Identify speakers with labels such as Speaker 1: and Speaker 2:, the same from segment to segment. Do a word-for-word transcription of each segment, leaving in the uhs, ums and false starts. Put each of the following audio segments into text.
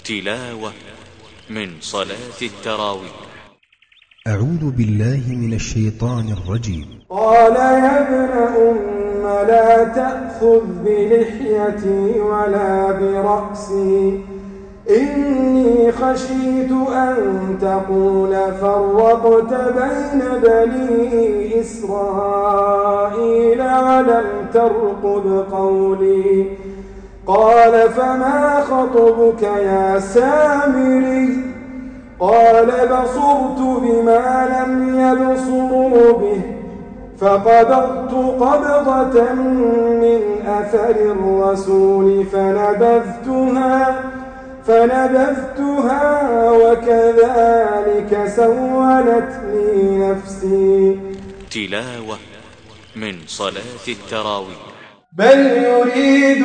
Speaker 1: تلاوة من صلاة التراويح.
Speaker 2: أعوذ بالله من الشيطان الرجيم.
Speaker 3: قال يا ابن أم لا تأخذ بلحيتي ولا برأسي إني خشيت أن تقول فرقت بين بني إسرائيل ولم ترقب قولي. قال فما خطبك يا سامري؟ قال بصرت بما لم يبصروا به فقبضت قبضة من أثر الرسول فنبذتها فنبذتها وكذلك سولت لي نفسي.
Speaker 1: تلاوة من صلاة التراويح.
Speaker 3: بل يريد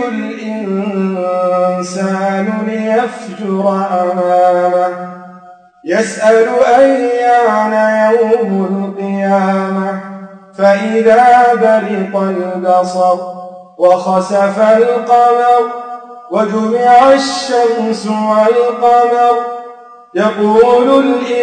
Speaker 3: الإنسان ليفجر أمامه يسأل أيان يوم القيامة فإذا برق البصر وخسف القمر وجمع الشمس والقمر يقول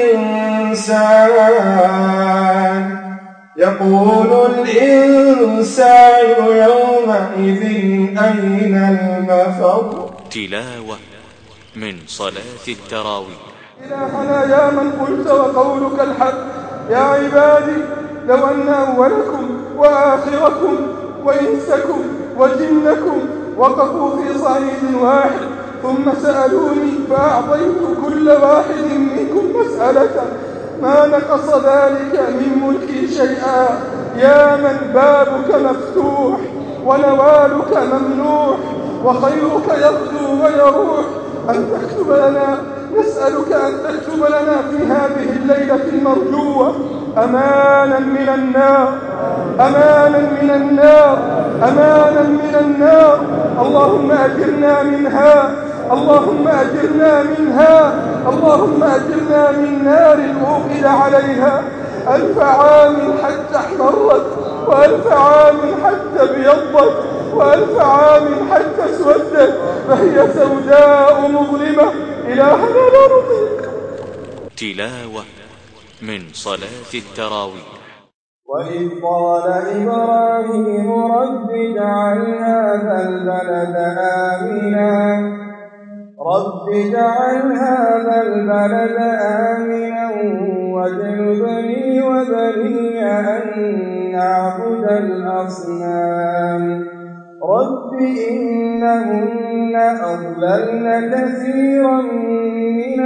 Speaker 3: الإنسان يقول الإنسان يومئذ أين المفر.
Speaker 1: تلاوة من صلاة التراويح.
Speaker 3: إلهنا يا من قلت وقولك الحق يا عبادي لو أن أولكم وآخركم وإنسكم وجنكم وقفوا في صعيد واحد ثم سألوني فأعطيت كل واحد منكم مسألة ما نقص ذلك من ملكي شيئا. يا من بابك مفتوح ونوالك ممنوح وخيرك يغدو ويروح أن تكتب لنا نسألك أن تكتب لنا في هذه الليلة المرجوة أمانا من النار أمانا من النار أمانا من النار. اللهم أجرنا منها اللهم أجرنا منها اللهم أجرنا من نار أوقد عليها ألف عام حتى احمرت وألف عام حتى ابيضت وألف عام حتى اسودت فهي سوداء مظلمة. إلهنا لا نطيق.
Speaker 1: تلاوة من صلاة التراويح.
Speaker 3: وإذ قال إبراهيم رب اجعل هذا البلد آمنا رب اجعل هذا البلد آمنا واجنبني وبني أن نعبد الأصنام رب إنهن أضللن كثيرا من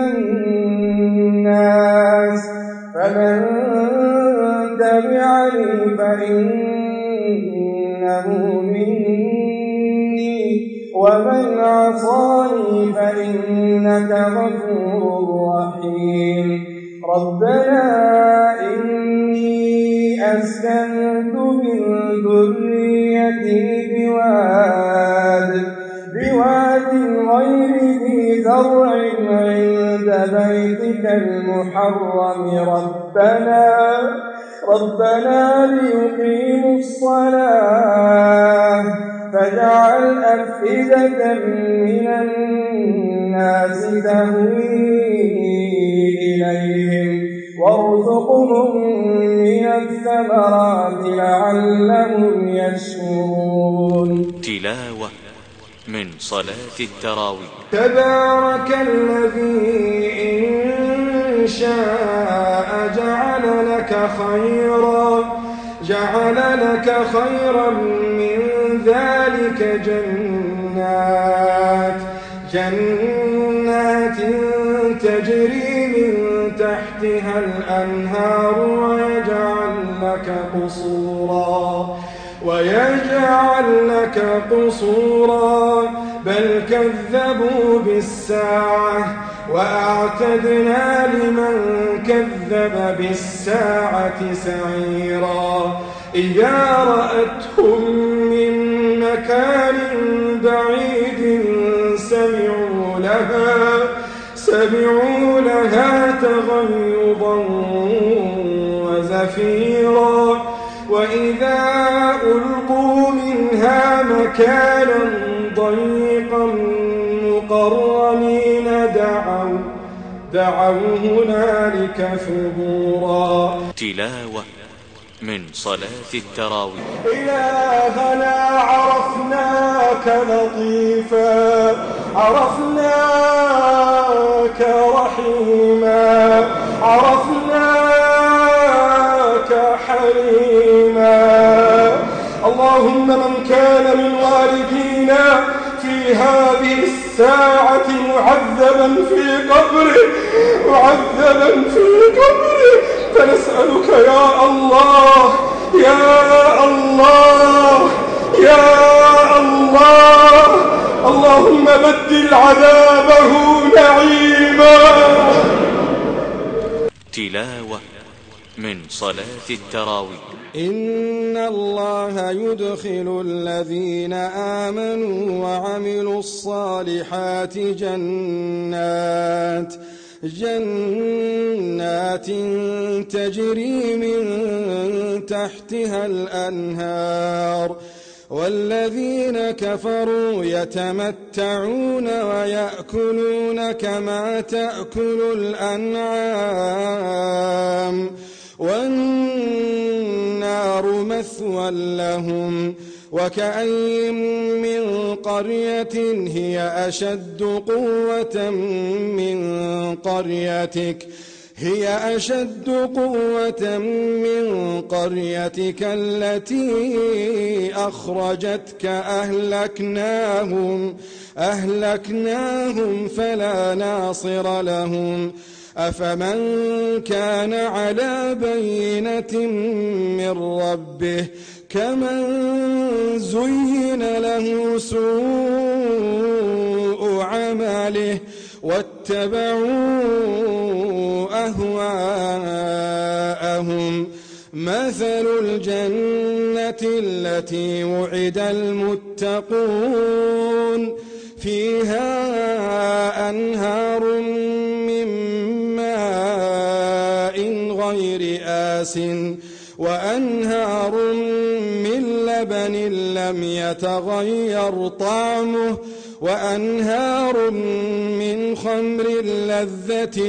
Speaker 3: الناس فمن تبعني فإنه مني ومن عصاني فإنك غفور رحيم. ربنا إني أسكنت من ذريتي بواد بواد غير ذي زرع عند بيتك المحرم ربنا ربنا ليقيموا الصلاة فاجعل أفئدة من الناس تهوي إليهم وارزقهم من الثمرات لعلهم يشكرون.
Speaker 1: تلاوة من صلاة التراويح.
Speaker 3: تبارك الذي إن شاء جعل لك خيرا جعل لك خيرا من ذلك جنات جنات تجري من تحتها الأنهار ويجعل لك قصورا ويجعل لك قصورا بل كذبوا بالساعة وأعتدنا لمن كذب بالساعة سعيرا. إذا رأتهم من مكان بعيد سمعوا لها سمعوا لها تغيظا وزفيرا وإذا ألقوا منها مكانا ضيقا مقرنين دعوا دعوا هنالك ثبورا.
Speaker 1: تلاوة من صلاة التراويح.
Speaker 3: إلهنا عرفناك لطيفا، عرفناك رحيما، عرفناك حليما. اللهم من كان من والدينا في هذه الساعة معذبا في قبره معذبا في قبره فنسألك يا الله يا الله يا الله اللهم بدل عذابه نعيما.
Speaker 1: تلاوة من صلاة التراويح.
Speaker 4: إن الله يدخل الذين آمنوا وعملوا الصالحات جنات جنات تجري من تحتها الأنهار والذين كفروا يتمتعون ويأكلون كما تأكل الأنعام والنار مثوى لهم. وكأين من قرية هي أشد قوة من قريتك هي أشد قوة من قريتك التي أخرجتك أهلكناهم أهلكناهم فلا ناصر لهم. أفمن كان على بينة من ربه كمن زين له سوء عمله واتبعوا أهواءهم. مثل الجنة التي وعد المتقون فيها أنهار من ماء غير آسٍ وأنهار من لبن لم يتغير طعمه وأنهار من خمر لذة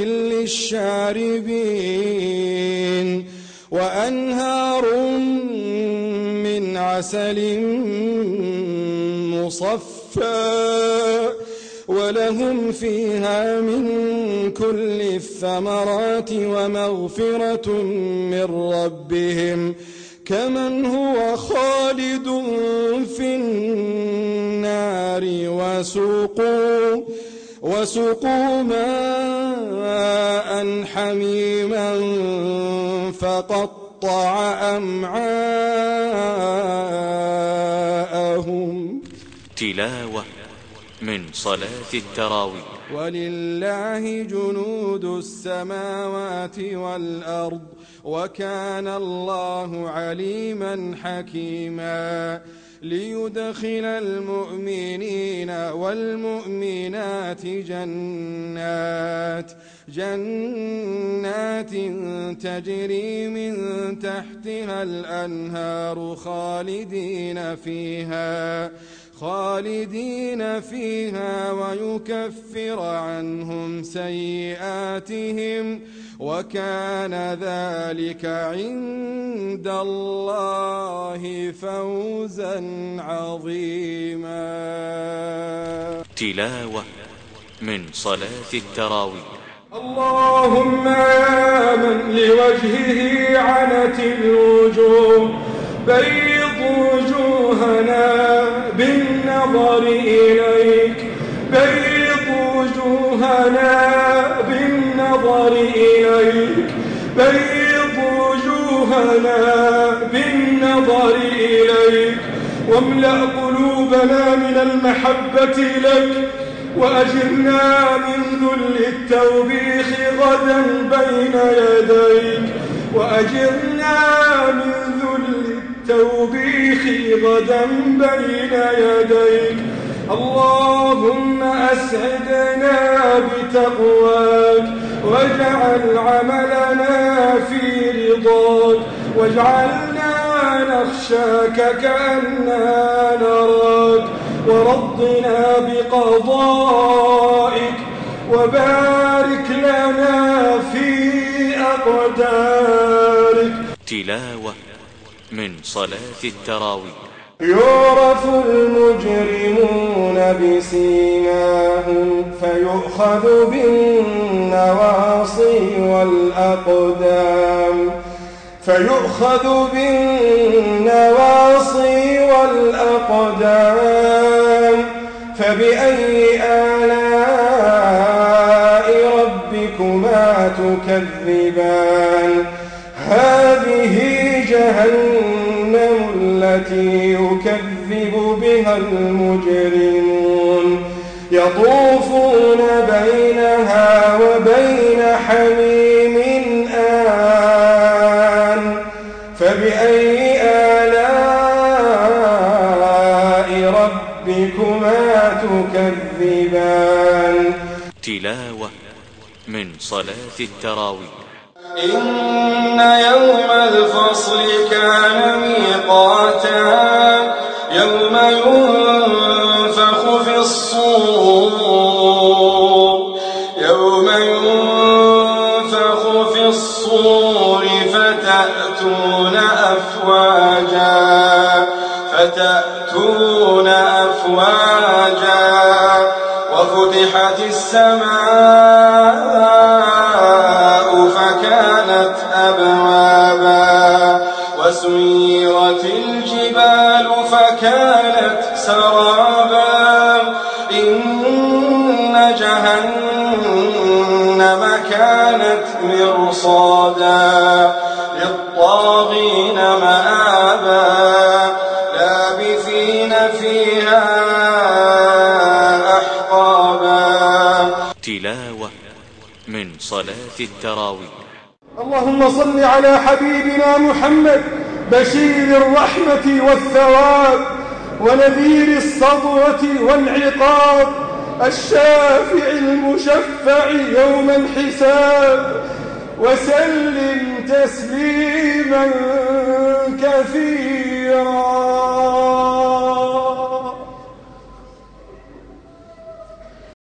Speaker 4: للشاربين وأنهار من عسل مصفى ولهم فيها من كل الثمرات ومغفرة من ربهم كمن هو خالد في النار وسقوا وسقوا ماء حميما فقطع أمعاءهم.
Speaker 1: تلاوة من صلاة التراويح.
Speaker 4: ولله جنود السماوات والأرض وكان الله عليما حكيما. ليدخل المؤمنين والمؤمنات جنات جنات تجري من تحتها الأنهار خالدين فيها خالدين فيها ويكفر عنهم سيئاتهم وكان ذلك عند الله فوزا عظيما.
Speaker 1: تلاوة من صلاة التراويح.
Speaker 3: اللهم يا من لوجهه عنت الوجوه بيض وجوهنا بالنظر إليك بيض وجوهنا بالنظر إليك بيض وجوهنا بالنظر إليك واملأ قلوبنا من المحبة لك وأجرنا من ذل التوبيخ غدا بين يديك وأجرنا من ذل التوبيخ غدا بين يديك. اللهم أسعدنا بتقواك واجعل عملنا في رضاك واجعلنا نخشاك كأننا نراك ورضنا بقضائك وبارك لنا في أقدارك.
Speaker 1: تلاوة من صلاة التراويح.
Speaker 4: يعرف المجرمون بسيماهم فيؤخذ بالنواصي والأقدام فيؤخذ بالنواصي والأقدام فبأي آلاء ربكما تكذبان هذه جهنم التي يكذب بها المجرمون يطوفون بينها وبين حميم آن فبأي آلاء ربكما تكذبان.
Speaker 1: تلاوة من صلاة التراويح.
Speaker 4: إن يوم الفصل كان ميقاتا يوم ينفخ في الصور يوم ينفخ في الصور فتأتون أفواجا فتأتون أفواجا وفتحت السماء فكانت أبوابا وسيرت الجبال فكانت سرابا إن جهنم كانت مرصادا للطاغين مآبا لابثين فيها أحقابا.
Speaker 1: تلاوة من صلاة التراويح.
Speaker 3: اللهم صل على حبيبنا محمد بشير الرحمة والثواب ونذير الصدوة والعقاب الشافع المشفع يوم الحساب وسلم تسليما كثيرا.